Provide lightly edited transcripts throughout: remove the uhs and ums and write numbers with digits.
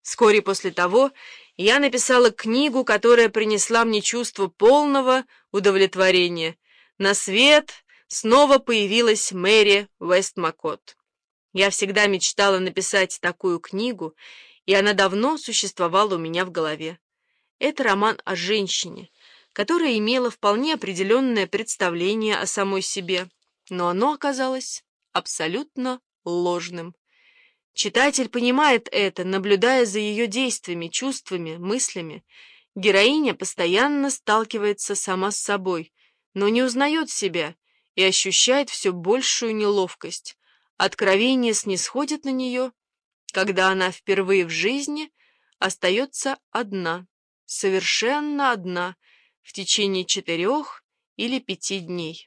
Вскоре после того я написала книгу, которая принесла мне чувство полного удовлетворения. На свет снова появилась Мэри Вестмакотт. Я всегда мечтала написать такую книгу, и она давно существовала у меня в голове. Это роман о женщине, которая имела вполне определенное представление о самой себе, но оно оказалось абсолютно ложным. Читатель понимает это, наблюдая за ее действиями, чувствами, мыслями. Героиня постоянно сталкивается сама с собой, но не узнает себя и ощущает все большую неловкость. Откровение снисходит на нее, когда она впервые в жизни остается одна, совершенно одна, в течение 4 или 5 дней.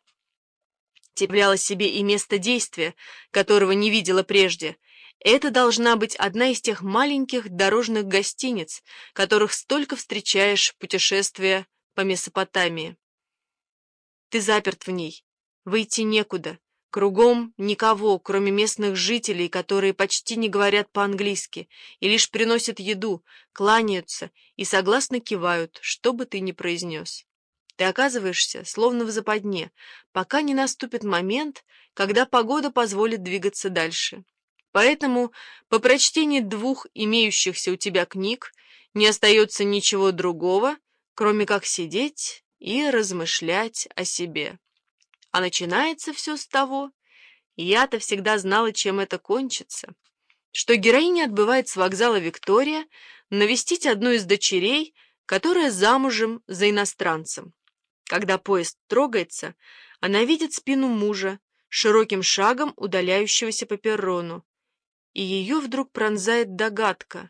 Являла себе и место действия, которого не видела прежде. Это должна быть одна из тех маленьких дорожных гостиниц, которых столько встречаешь, путешествуя по Месопотамии. Ты заперт в ней, выйти некуда, кругом никого, кроме местных жителей, которые почти не говорят по-английски и лишь приносят еду, кланяются и согласно кивают, что бы ты ни произнес. Ты оказываешься словно в западне, пока не наступит момент, когда погода позволит двигаться дальше. Поэтому по прочтении 2 имеющихся у тебя книг не остается ничего другого, кроме как сидеть и размышлять о себе. А начинается все с того, я-то всегда знала, чем это кончится, что героиня отбывает с вокзала Виктория навестить одну из дочерей, которая замужем за иностранцем. Когда поезд трогается, она видит спину мужа, широким шагом удаляющегося по перрону, и ее вдруг пронзает догадка.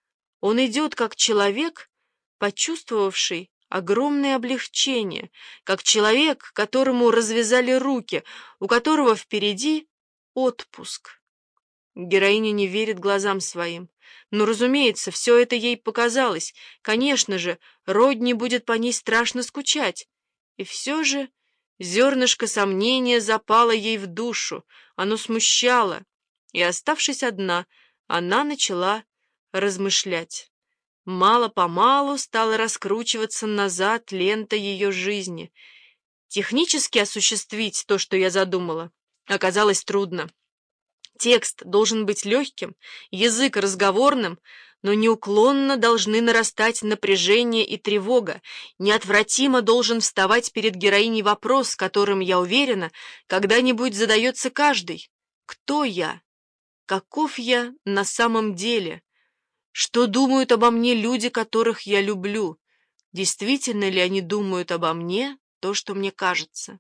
Он идет как человек, почувствовавший огромное облегчение, как человек, которому развязали руки, у которого впереди отпуск. Героиня не верит глазам своим. Но, разумеется, все это ей показалось. Конечно же, Родни будет по ней страшно скучать. И все же зернышко сомнения запало ей в душу, оно смущало. И, оставшись одна, она начала размышлять. Мало-помалу стала раскручиваться назад лента ее жизни. Технически осуществить то, что я задумала, оказалось трудно. Текст должен быть легким, язык разговорным, но неуклонно должны нарастать напряжение и тревога. Неотвратимо должен вставать перед героиней вопрос, которым, я уверена, когда-нибудь задается каждый. Кто я? Каков я на самом деле? Что думают обо мне люди, которых я люблю? Действительно ли они думают обо мне то, что мне кажется?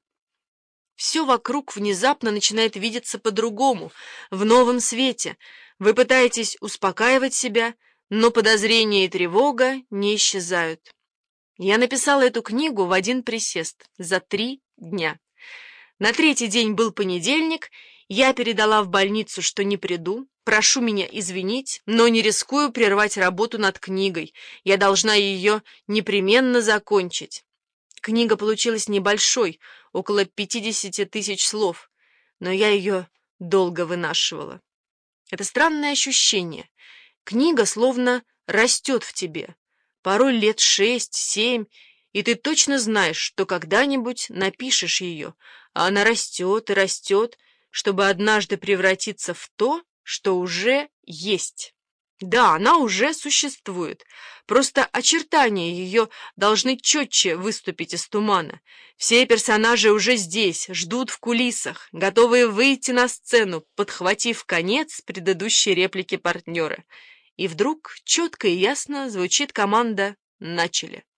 Все вокруг внезапно начинает видеться по-другому, в новом свете. Вы пытаетесь успокаивать себя, но подозрения и тревога не исчезают. Я написала эту книгу в 1 присест, за 3 дня. На 3-й день был понедельник, я передала в больницу, что не приду, прошу меня извинить, но не рискую прервать работу над книгой, я должна ее непременно закончить. Книга получилась небольшой, около 50 000 слов, но я ее долго вынашивала. Это странное ощущение. Книга словно растет в тебе. Порой лет 6-7, и ты точно знаешь, что когда-нибудь напишешь ее, а она растет и растет, чтобы однажды превратиться в то, что уже есть. Да, она уже существует, просто очертания ее должны четче выступить из тумана. Все персонажи уже здесь, ждут в кулисах, готовые выйти на сцену, подхватив конец предыдущей реплики партнера. И вдруг четко и ясно звучит команда «Начали».